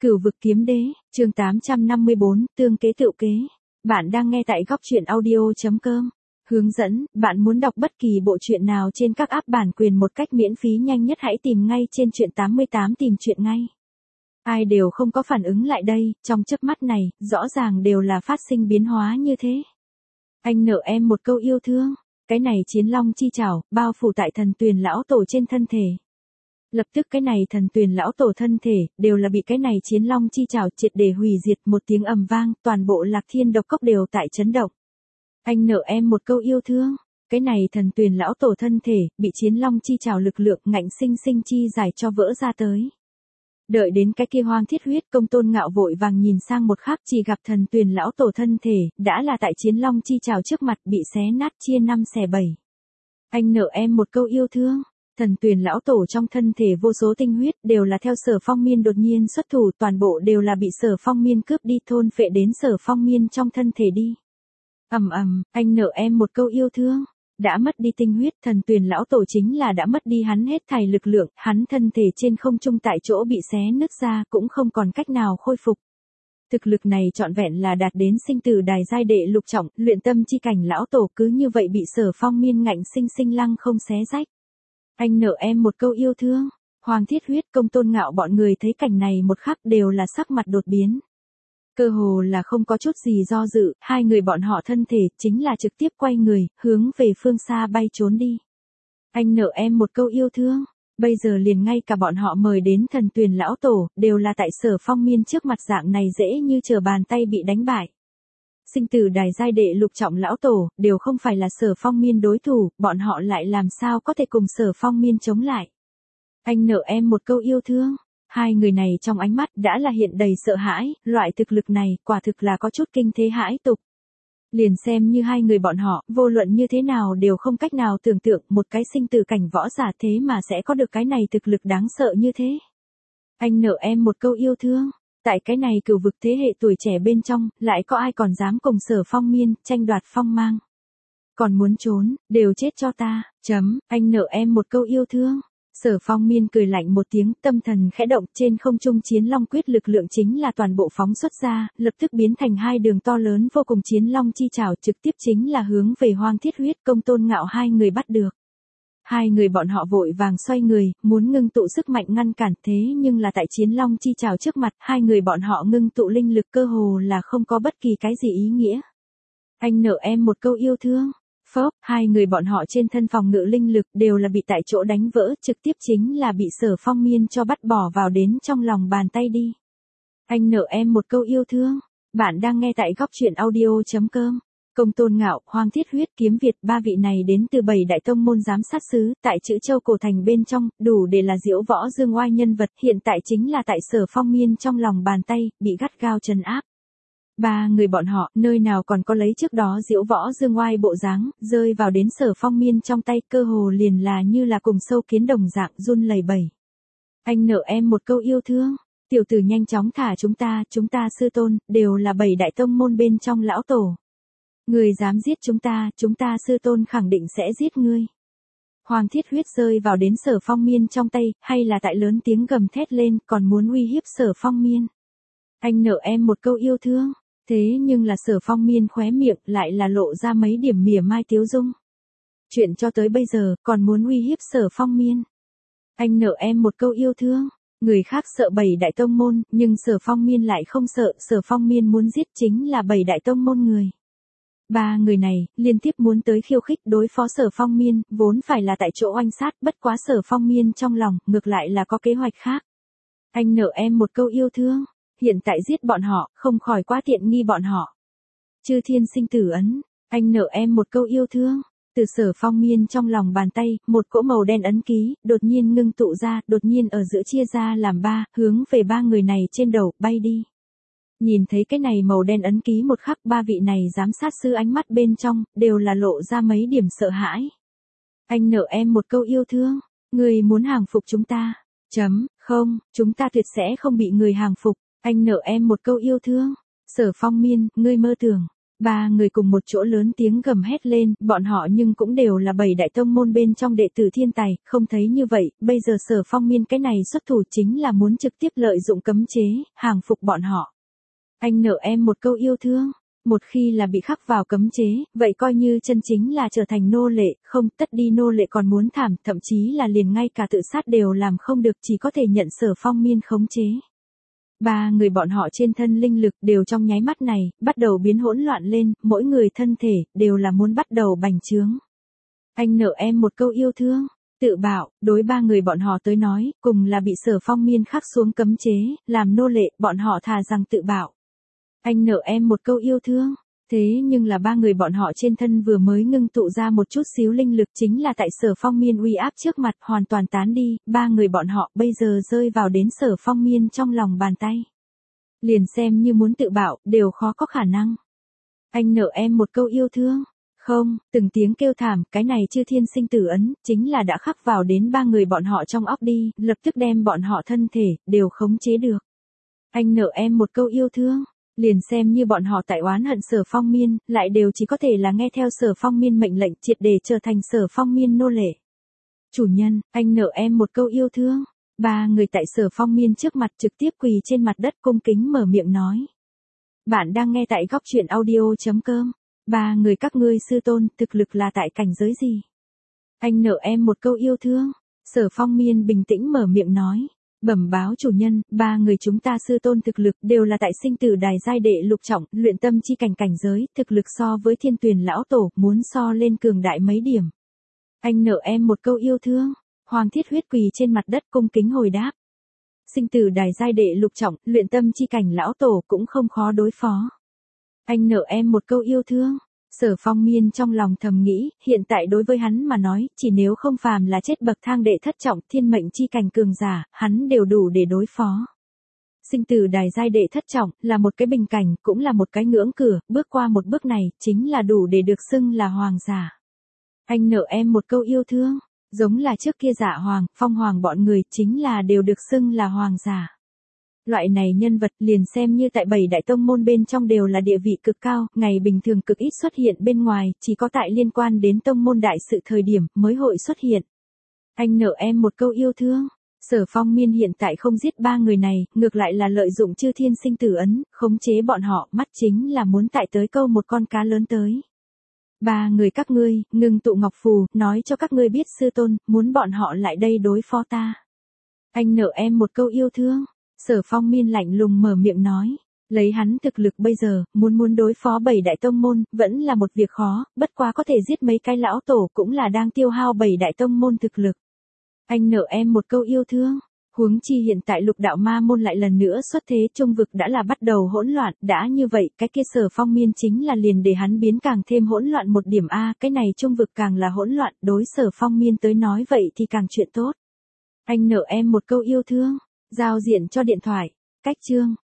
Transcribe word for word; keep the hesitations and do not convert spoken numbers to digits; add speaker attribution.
Speaker 1: Cửu vực kiếm đế, chương tám trăm năm mươi bốn, tương kế tựu kế. Bạn đang nghe tại góc truyện audio chấm com. Hướng dẫn, bạn muốn đọc bất kỳ bộ truyện nào trên các app bản quyền một cách miễn phí nhanh nhất hãy tìm ngay trên truyện tám mươi tám tìm truyện ngay. Ai đều không có phản ứng lại đây, trong chớp mắt này, rõ ràng đều là phát sinh biến hóa như thế. Anh nợ em một câu yêu thương, cái này chiến long chi chảo, bao phủ tại thần tuyền lão tổ trên thân thể. Lập tức cái này thần tuyền lão tổ thân thể, đều là bị cái này chiến long chi chảo triệt để hủy diệt, một tiếng ầm vang, toàn bộ Lạc Thiên độc cốc đều tại chấn động. Anh nợ em một câu yêu thương, cái này thần tuyền lão tổ thân thể, bị chiến long chi chảo lực lượng ngạnh sinh sinh chi giải cho vỡ ra tới. Đợi đến cái kia hoang thiết huyết công tôn ngạo vội vàng nhìn sang một khắc chỉ gặp thần tuyền lão tổ thân thể, đã là tại chiến long chi chảo trước mặt bị xé nát chia năm xẻ bảy. Anh nợ em một câu yêu thương. Thần tuyền lão tổ trong thân thể vô số tinh huyết đều là theo Sở Phong Miên đột nhiên xuất thủ, toàn bộ đều là bị Sở Phong Miên cướp đi thôn phệ đến Sở Phong Miên trong thân thể đi. Ầm ầm, anh nợ em một câu yêu thương. Đã mất đi tinh huyết, thần tuyền lão tổ chính là đã mất đi hắn hết thảy lực lượng, hắn thân thể trên không trung tại chỗ bị xé nứt ra, cũng không còn cách nào khôi phục. Thực lực này trọn vẹn là đạt đến sinh tử đài giai đệ lục trọng, luyện tâm chi cảnh lão tổ cứ như vậy bị Sở Phong Miên ngạnh sinh sinh lăng không xé rách. Anh nợ em một câu yêu thương. Hoàng thiết huyết công tôn ngạo bọn người thấy cảnh này một khắc đều là sắc mặt đột biến. Cơ hồ là không có chút gì do dự, hai người bọn họ thân thể chính là trực tiếp quay người, hướng về phương xa bay trốn đi. Anh nợ em một câu yêu thương. Bây giờ liền ngay cả bọn họ mời đến thần tuyền lão tổ, đều là tại Sở Phong Miên trước mặt dạng này dễ như trở bàn tay bị đánh bại. Sinh tử đài giai đệ lục trọng lão tổ, đều không phải là Sở Phong Miên đối thủ, bọn họ lại làm sao có thể cùng Sở Phong Miên chống lại. Anh nợ em một câu yêu thương. Hai người này trong ánh mắt đã là hiện đầy sợ hãi, loại thực lực này quả thực là có chút kinh thế hãi tục. Liền xem như hai người bọn họ, vô luận như thế nào đều không cách nào tưởng tượng một cái sinh tử cảnh võ giả thế mà sẽ có được cái này thực lực đáng sợ như thế. Anh nợ em một câu yêu thương. Tại cái này cửu vực thế hệ tuổi trẻ bên trong, lại có ai còn dám cùng Sở Phong Miên, tranh đoạt phong mang. Còn muốn trốn, đều chết cho ta, chấm, anh nợ em một câu yêu thương. Sở Phong Miên cười lạnh một tiếng, tâm thần khẽ động, trên không trung chiến long quyết lực lượng chính là toàn bộ phóng xuất ra, lập tức biến thành hai đường to lớn vô cùng chiến long chi chảo, trực tiếp chính là hướng về hoang thiết huyết công tôn ngạo hai người bắt được. Hai người bọn họ vội vàng xoay người, muốn ngưng tụ sức mạnh ngăn cản, thế nhưng là tại chiến long chi chảo trước mặt, hai người bọn họ ngưng tụ linh lực cơ hồ là không có bất kỳ cái gì ý nghĩa. Anh nợ em một câu yêu thương. Phốc, hai người bọn họ trên thân phòng ngự linh lực đều là bị tại chỗ đánh vỡ, trực tiếp chính là bị Sở Phong Miên cho bắt bỏ vào đến trong lòng bàn tay đi. Anh nợ em một câu yêu thương. Bạn đang nghe tại góc truyện audio chấm com. Công tôn ngạo, Hoàng thiết huyết, kiếm Việt, ba vị này đến từ bảy đại tông môn giám sát xứ, tại chữ châu cổ thành bên trong, đủ để là diễu võ dương oai nhân vật, hiện tại chính là tại Sở Phong Miên trong lòng bàn tay, bị gắt gao trấn áp. Ba người bọn họ, nơi nào còn có lấy trước đó diễu võ dương oai bộ dáng, rơi vào đến Sở Phong Miên trong tay, cơ hồ liền là như là cùng sâu kiến đồng dạng run lẩy bẩy. Anh nợ em một câu yêu thương. Tiểu tử nhanh chóng thả chúng ta, chúng ta sư tôn, đều là bảy đại tông môn bên trong lão tổ. Người dám giết chúng ta, chúng ta sư tôn khẳng định sẽ giết ngươi. Hoàng thiết huyết rơi vào đến Sở Phong Miên trong tay, hay là tại lớn tiếng gầm thét lên, còn muốn uy hiếp Sở Phong Miên. Anh nợ em một câu yêu thương. Thế nhưng là Sở Phong Miên khóe miệng lại là lộ ra mấy điểm mỉa mai tiếu dung. Chuyện cho tới bây giờ, còn muốn uy hiếp Sở Phong Miên. Anh nợ em một câu yêu thương. Người khác sợ bảy đại tông môn, nhưng Sở Phong Miên lại không sợ, Sở Phong Miên muốn giết chính là bảy đại tông môn người. Ba người này, liên tiếp muốn tới khiêu khích đối phó Sở Phong Miên, vốn phải là tại chỗ oanh sát, bất quá Sở Phong Miên trong lòng, ngược lại là có kế hoạch khác. Anh nợ em một câu yêu thương. Hiện tại giết bọn họ, không khỏi quá tiện nghi bọn họ. Chư thiên sinh tử ấn, anh nợ em một câu yêu thương. Từ Sở Phong Miên trong lòng bàn tay, một cỗ màu đen ấn ký, đột nhiên ngưng tụ ra, đột nhiên ở giữa chia ra làm ba, hướng về ba người này trên đầu, bay đi. Nhìn thấy cái này màu đen ấn ký một khắc, ba vị này giám sát sư ánh mắt bên trong, đều là lộ ra mấy điểm sợ hãi. Anh nợ em một câu yêu thương. Người muốn hàng phục chúng ta. Chấm, không, chúng ta tuyệt sẽ không bị người hàng phục. Anh nợ em một câu yêu thương. Sở Phong Miên, ngươi mơ tưởng. Ba người cùng một chỗ lớn tiếng gầm hét lên, bọn họ nhưng cũng đều là bảy đại tông môn bên trong đệ tử thiên tài, không thấy như vậy, bây giờ Sở Phong Miên cái này xuất thủ chính là muốn trực tiếp lợi dụng cấm chế, hàng phục bọn họ. Anh nợ em một câu yêu thương, một khi là bị khắc vào cấm chế, vậy coi như chân chính là trở thành nô lệ, không tất đi nô lệ còn muốn thảm, thậm chí là liền ngay cả tự sát đều làm không được, chỉ có thể nhận Sở Phong Miên khống chế. Ba người bọn họ trên thân linh lực đều trong nháy mắt này, bắt đầu biến hỗn loạn lên, mỗi người thân thể, đều là muốn bắt đầu bành trướng. Anh nợ em một câu yêu thương, tự bạo, đối ba người bọn họ tới nói, cùng là bị Sở Phong Miên khắc xuống cấm chế, làm nô lệ, bọn họ thà rằng tự bạo. Anh nợ em một câu yêu thương. Thế nhưng là ba người bọn họ trên thân vừa mới ngưng tụ ra một chút xíu linh lực chính là tại Sở Phong Miên uy áp trước mặt hoàn toàn tán đi, ba người bọn họ bây giờ rơi vào đến Sở Phong Miên trong lòng bàn tay. Liền xem như muốn tự bạo, đều khó có khả năng. Anh nợ em một câu yêu thương. Không, từng tiếng kêu thảm, cái này chư thiên sinh tử ấn, chính là đã khắc vào đến ba người bọn họ trong óc đi, lập tức đem bọn họ thân thể, đều khống chế được. Anh nợ em một câu yêu thương. Liền xem như bọn họ tại oán hận Sở Phong Miên, lại đều chỉ có thể là nghe theo Sở Phong Miên mệnh lệnh triệt để trở thành Sở Phong Miên nô lệ. Chủ nhân, anh nợ em một câu yêu thương. Ba người tại Sở Phong Miên trước mặt trực tiếp quỳ trên mặt đất cung kính mở miệng nói. Bạn đang nghe tại góc truyện audio.com. Ba người các ngươi sư tôn, thực lực là tại cảnh giới gì? Anh nợ em một câu yêu thương. Sở Phong Miên bình tĩnh mở miệng nói. Bẩm báo chủ nhân, ba người chúng ta sư tôn thực lực đều là tại sinh tử đài giai đệ lục trọng, luyện tâm chi cảnh cảnh giới, thực lực so với thiên tuyền lão tổ, muốn so lên cường đại mấy điểm. Anh nợ em một câu yêu thương. Hoàng Thiết Huyết quỳ trên mặt đất cung kính hồi đáp. Sinh tử đài giai đệ lục trọng, luyện tâm chi cảnh lão tổ cũng không khó đối phó. Anh nợ em một câu yêu thương. Sở Phong Miên trong lòng thầm nghĩ, hiện tại đối với hắn mà nói, chỉ nếu không phàm là chết bậc thang đệ thất trọng thiên mệnh chi cảnh cường giả, hắn đều đủ để đối phó. Sinh tử đài giai đệ thất trọng, là một cái bình cảnh, cũng là một cái ngưỡng cửa, bước qua một bước này, chính là đủ để được xưng là hoàng giả. Anh nợ em một câu yêu thương, giống là trước kia Dạ Hoàng, Phong Hoàng bọn người, chính là đều được xưng là hoàng giả. Loại này nhân vật liền xem như tại bảy đại tông môn bên trong đều là địa vị cực cao, ngày bình thường cực ít xuất hiện bên ngoài, chỉ có tại liên quan đến tông môn đại sự thời điểm mới hội xuất hiện. Anh nợ em một câu yêu thương. Sở Phong Miên hiện tại không giết ba người này, ngược lại là lợi dụng chư thiên sinh tử ấn, khống chế bọn họ, mắt chính là muốn tại tới câu một con cá lớn tới. Ba người các ngươi, ngưng tụ ngọc phù, nói cho các ngươi biết sư tôn, muốn bọn họ lại đây đối phó ta. Anh nợ em một câu yêu thương. Sở Phong Miên lạnh lùng mở miệng nói, lấy hắn thực lực bây giờ, muốn muốn đối phó bảy đại tông môn, vẫn là một việc khó, bất quá có thể giết mấy cái lão tổ cũng là đang tiêu hao bảy đại tông môn thực lực. Anh nợ em một câu yêu thương, huống chi hiện tại lục đạo ma môn lại lần nữa xuất thế, trung vực đã là bắt đầu hỗn loạn, đã như vậy, cái kia Sở Phong Miên chính là liền để hắn biến càng thêm hỗn loạn một điểm a, cái này trung vực càng là hỗn loạn, đối Sở Phong Miên tới nói vậy thì càng chuyện tốt. Anh nợ em một câu yêu thương. Giao diện cho điện thoại. Cách chương.